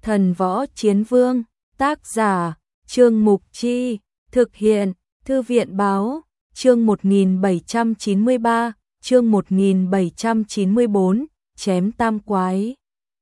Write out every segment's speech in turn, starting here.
Thần Võ Chiến Vương, tác giả, Trương Mục Chi, thực hiện, Thư viện Báo, chương 1793, chương 1794, chém tam quái.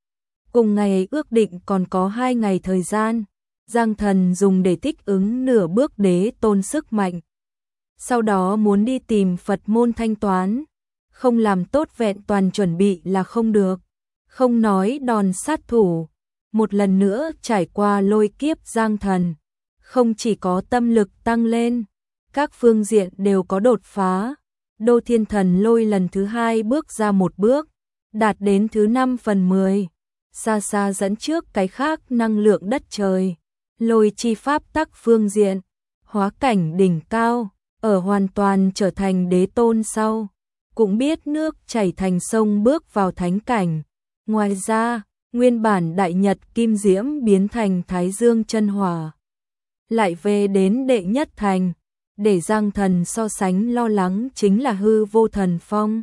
Cùng ngày ước định còn có 2 ngày thời gian, Giang Thần dùng để thích ứng nửa bước đế tôn sức mạnh. Sau đó muốn đi tìm Phật môn thanh toán, không làm tốt vẹn toàn chuẩn bị là không được. Không nói đòn sát thủ, một lần nữa trải qua lôi kiếp Giang Thần, không chỉ có tâm lực tăng lên, các phương diện đều có đột phá. Đô Thiên Thần Lôi lần thứ 2 bước ra một bước, đạt đến thứ 5/10, xa xa dẫn trước cái khác năng lượng đất trời. Lôi chi pháp tắc phương diện, hóa cảnh đỉnh cao, ở hoàn toàn trở thành đế tôn sau, cũng biết nước chảy thành sông bước vào thánh cảnh. Ngoài ra, nguyên bản đại nhật kim diễm biến thành thái dương chân hỏa, lại về đến đệ nhất thành. Để Giang Thần so sánh lo lắng chính là hư vô thần phong.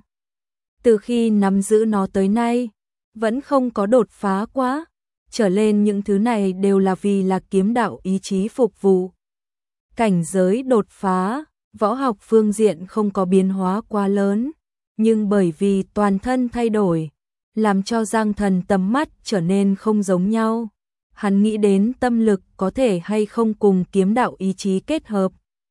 Từ khi nắm giữ nó tới nay, vẫn không có đột phá quá, trở lên những thứ này đều là vì là kiếm đạo ý chí phục vụ. Cảnh giới đột phá, võ học phương diện không có biến hóa quá lớn, nhưng bởi vì toàn thân thay đổi, làm cho Giang Thần tầm mắt trở nên không giống nhau. Hắn nghĩ đến tâm lực có thể hay không cùng kiếm đạo ý chí kết hợp.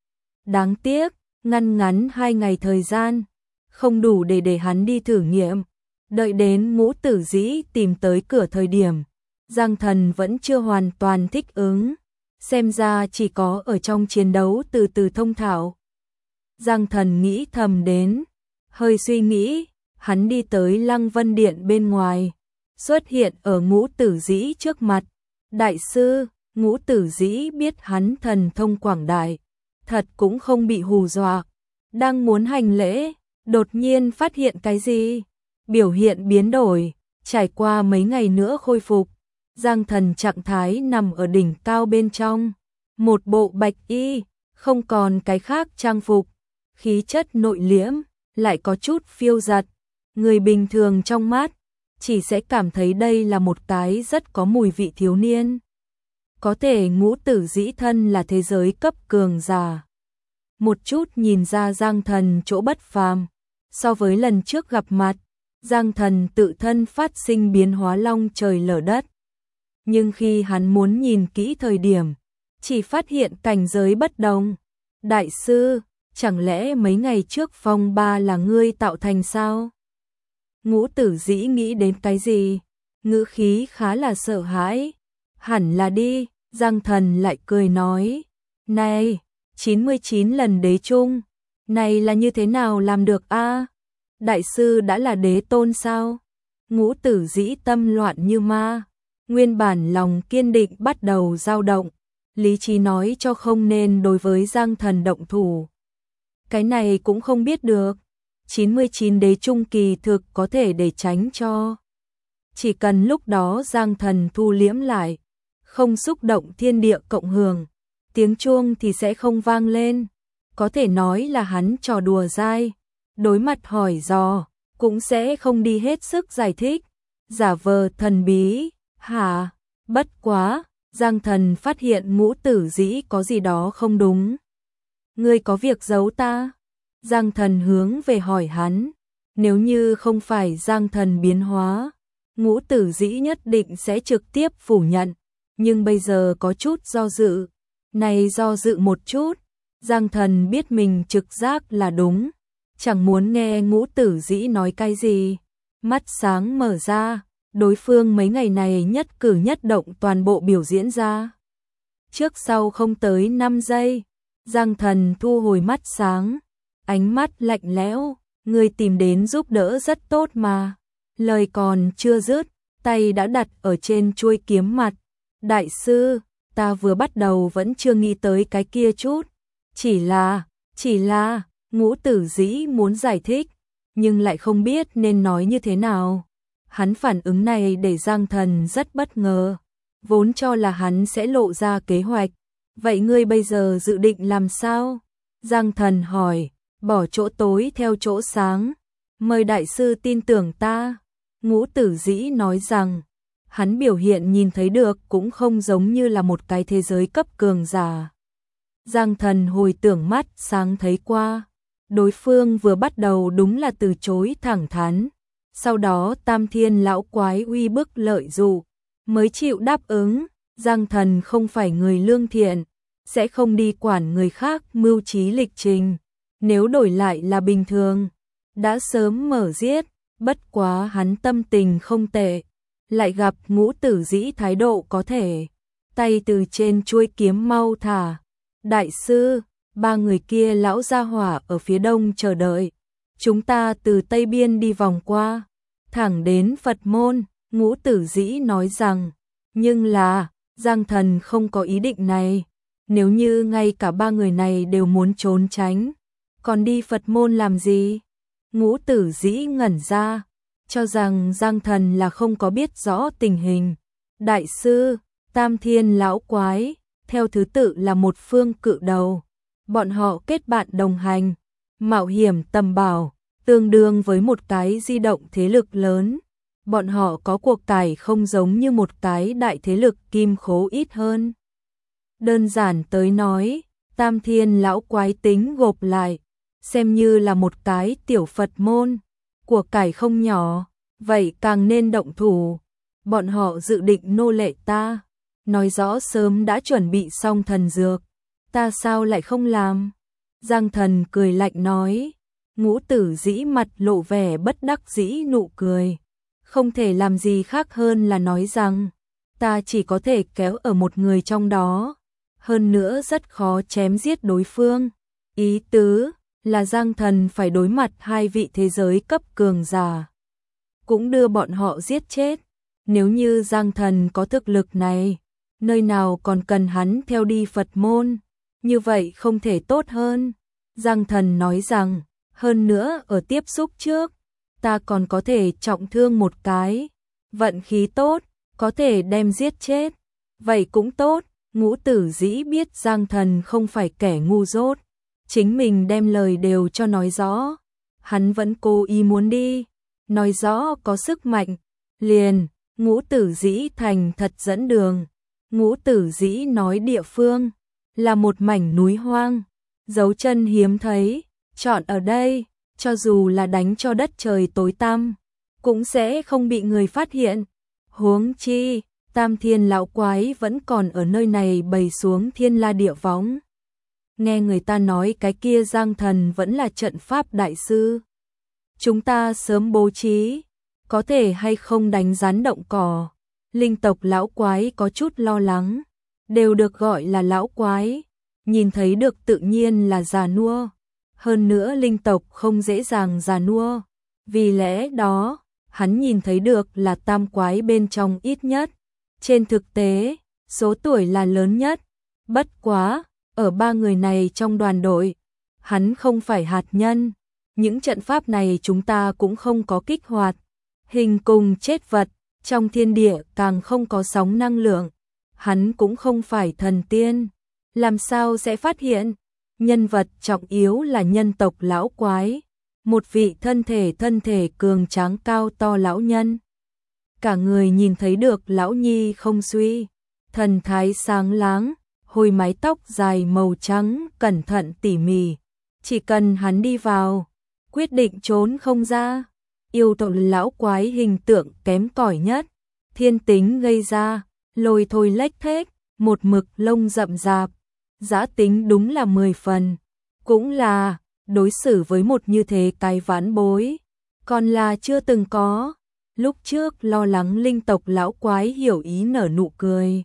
Đáng tiếc, ngắn 2 ngày thời gian, không đủ để hắn đi thử nghiệm. Đợi đến Ngũ Tử Dĩ tìm tới cửa thời điểm, Giang Thần vẫn chưa hoàn toàn thích ứng, xem ra chỉ có ở trong chiến đấu từ từ thông thạo. Giang Thần nghĩ thầm đến, hơi suy nghĩ, hắn đi tới Lăng Vân Điện bên ngoài, xuất hiện ở Ngũ Tử Dĩ trước mặt. Đại sư, Ngũ Tử Dĩ biết hắn thần thông quảng đại, thật cũng không bị hù dọa, đang muốn hành lễ, đột nhiên phát hiện cái gì, biểu hiện biến đổi, trải qua mấy ngày nữa khôi phục. Giang Thần trạng thái nằm ở đỉnh cao bên trong, một bộ bạch y, không còn cái khác trang phục, khí chất nội liễm, lại có chút phiêu dật. Người bình thường trong mắt, chỉ sẽ cảm thấy đây là một cái rất có mùi vị thiếu niên. Có thể Ngũ Tử Dĩ thân là thế giới cấp cường giả. Một chút nhìn ra Giang Thần chỗ bất phàm, so với lần trước gặp mặt, Giang Thần tự thân phát sinh biến hóa long trời lở đất. Nhưng khi hắn muốn nhìn kỹ thời điểm, chỉ phát hiện cảnh giới bất đồng. Đại sư, chẳng lẽ mấy ngày trước phong ba là ngươi tạo thành sao? Ngũ Tử Dĩ nghĩ đến cái gì? Ngữ khí khá là sợ hãi. Hẳn là đi, Giang Thần lại cười nói. Này, 99 lần đế chung, này là như thế nào làm được a? Đại sư đã là đế tôn sao? Ngũ Tử Dĩ tâm loạn như ma, nguyên bản lòng kiên định bắt đầu dao động, lý trí nói cho không nên đối với Giang Thần động thủ. Cái này cũng không biết được, 99 đế trung kỳ thực có thể để tránh cho. Chỉ cần lúc đó Giang Thần thu liễm lại, không xúc động thiên địa cộng hưởng, tiếng chuông thì sẽ không vang lên, có thể nói là hắn trò đùa dai, đối mặt hỏi dò, cũng sẽ không đi hết sức giải thích, giả vờ thần bí. Hả? Bất quá, Giang Thần phát hiện Ngũ Tử Dĩ có gì đó không đúng. Ngươi có việc giấu ta? Giang Thần hướng về hỏi hắn. Nếu như không phải Giang Thần biến hóa, Ngũ Tử Dĩ nhất định sẽ trực tiếp phủ nhận. Nhưng bây giờ có chút do dự. Này do dự một chút, Giang Thần biết mình trực giác là đúng, chẳng muốn nghe Ngũ Tử Dĩ nói cái gì. Mắt sáng mở ra, đối phương mấy ngày này nhất cử nhất động toàn bộ biểu diễn ra. Trước sau không tới 5 giây, Giang Thần thu hồi mắt sáng, ánh mắt lạnh lẽo, người tìm đến giúp đỡ rất tốt mà. Lời còn chưa dứt, tay đã đặt ở trên chuôi kiếm mặt. Đại sư, ta vừa bắt đầu vẫn chưa nghĩ tới cái kia chút. Chỉ là, Ngũ Tử Dĩ muốn giải thích, nhưng lại không biết nên nói như thế nào. Hắn phản ứng này để Giang Thần rất bất ngờ, vốn cho là hắn sẽ lộ ra kế hoạch. Vậy ngươi bây giờ dự định làm sao? Giang Thần hỏi, bỏ chỗ tối theo chỗ sáng. Mời đại sư tin tưởng ta. Ngũ Tử Dĩ nói rằng, hắn biểu hiện nhìn thấy được cũng không giống như là một cái thế giới cấp cường giả. Giang Thần hồi tưởng mắt sáng thấy qua, đối phương vừa bắt đầu đúng là từ chối thẳng thắn, sau đó Tam Thiên lão quái uy bức lợi dụ, mới chịu đáp ứng. Giang Thần không phải người lương thiện, sẽ không đi quản người khác mưu trí lịch trình, nếu đổi lại là bình thường, đã sớm mở giết, bất quá hắn tâm tình không tệ, lại gặp Ngũ Tử Dĩ thái độ có thể, tay từ trên chuôi kiếm mau thả. Đại sư, ba người kia lão gia hỏa ở phía đông chờ đợi, chúng ta từ Tây Biên đi vòng qua, thẳng đến Phật môn. Ngũ Tử Dĩ nói rằng, nhưng là, Giang Thần không có ý định này, nếu như ngay cả ba người này đều muốn trốn tránh, còn đi Phật môn làm gì? Ngũ Tử Dĩ ngẩn ra, cho rằng Giang Thần là không có biết rõ tình hình. Đại sư, Tam Thiên lão quái, theo thứ tự là một phương cự đầu, bọn họ kết bạn đồng hành, mạo hiểm tầm bảo, tương đương với một cái di động thế lực lớn. Bọn họ có cuộc cải không giống như một cái đại thế lực kim khố ít hơn. Đơn giản tới nói, Tam Thiên lão quái tính gộp lại, xem như là một cái tiểu Phật môn, của cải không nhỏ, vậy càng nên động thủ. Bọn họ dự định nô lệ ta, nói rõ sớm đã chuẩn bị xong thần dược, ta sao lại không làm? Giang Thần cười lạnh nói. Ngũ Tử Dĩ mặt lộ vẻ bất đắc dĩ nụ cười, không thể làm gì khác hơn là nói rằng, ta chỉ có thể kéo ở một người trong đó, hơn nữa rất khó chém giết đối phương. Ý tứ là Giang Thần phải đối mặt hai vị thế giới cấp cường giả, cũng đưa bọn họ giết chết. Nếu như Giang Thần có thực lực này, nơi nào còn cần hắn theo đi Phật môn, như vậy không thể tốt hơn. Giang Thần nói rằng, hơn nữa ở tiếp xúc trước, ta còn có thể trọng thương một cái, vận khí tốt, có thể đem giết chết, vậy cũng tốt. Ngũ Tử Dĩ biết Giang Thần không phải kẻ ngu dốt, chính mình đem lời đều cho nói rõ, hắn vẫn cố ý muốn đi, nói rõ có sức mạnh, liền, Ngũ Tử Dĩ thành thật dẫn đường. Ngũ Tử Dĩ nói địa phương là một mảnh núi hoang, dấu chân hiếm thấy, chọn ở đây, cho dù là đánh cho đất trời tối tăm, cũng sẽ không bị người phát hiện. Huống chi, Tam Thiên lão quái vẫn còn ở nơi này bày xuống thiên la địa võng. Nghe người ta nói cái kia Giang Thần vẫn là trận pháp đại sư. Chúng ta sớm bố trí, có thể hay không đánh rắn động cỏ. Linh tộc lão quái có chút lo lắng, đều được gọi là lão quái, nhìn thấy được tự nhiên là già nua. Hơn nữa linh tộc không dễ dàng già nua, vì lẽ đó, hắn nhìn thấy được là tam quái bên trong ít nhất. Trên thực tế, số tuổi là lớn nhất, bất quá, ở ba người này trong đoàn đội, hắn không phải hạt nhân, những trận pháp này chúng ta cũng không có kích hoạt, hình cùng chết vật, trong thiên địa càng không có sóng năng lượng, hắn cũng không phải thần tiên, làm sao sẽ phát hiện? Nhân vật trọng yếu là nhân tộc lão quái, một vị thân thể cường tráng cao to lão nhân. Cả người nhìn thấy được lão nhi không suy, thần thái sáng láng, hồi mái tóc dài màu trắng cẩn thận tỉ mỉ, chỉ cần hắn đi vào, quyết định trốn không ra. Yêu tộc lão quái hình tượng kém cỏi nhất, thiên tính gây ra, lôi thôi lếch thếch, một mực lông rậm rạp, dã tính đúng là 10 phần, cũng là đối xử với một như thế cái vãn bối, còn là chưa từng có. Lúc trước lo lắng linh tộc lão quái hiểu ý nở nụ cười.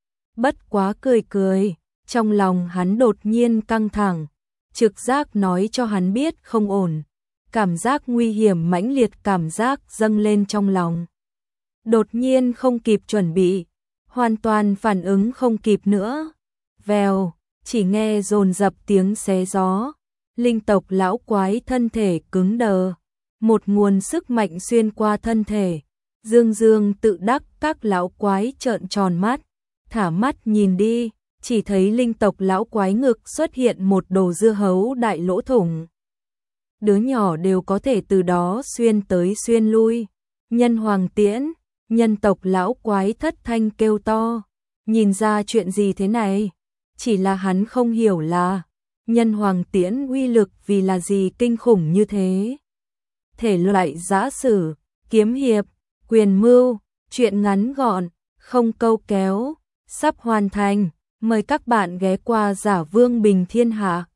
Bất quá cười, trong lòng hắn đột nhiên căng thẳng, trực giác nói cho hắn biết không ổn, cảm giác nguy hiểm mãnh liệt cảm giác dâng lên trong lòng. Đột nhiên không kịp chuẩn bị, hoàn toàn phản ứng không kịp nữa. Vèo, chỉ nghe dồn dập tiếng xé gió, linh tộc lão quái thân thể cứng đờ, một nguồn sức mạnh xuyên qua thân thể. Dương tự đắc, các lão quái trợn tròn mắt, thả mắt nhìn đi, chỉ thấy linh tộc lão quái ngực xuất hiện một đồ dưa hấu đại lỗ thủng. Đứa nhỏ đều có thể từ đó xuyên tới xuyên lui. Nhân hoàng tiễn, Nhân tộc lão quái thất thanh kêu to, nhìn ra chuyện gì thế này? Chỉ là hắn không hiểu là nhân hoàng tiễn uy lực vì là gì kinh khủng như thế. Thể loại giã sử, kiếm hiệp, quyền mưu, truyện ngắn gọn, không câu kéo, sắp hoàn thành. Mời các bạn ghé qua Giả Vương Bình Thiên Hạ.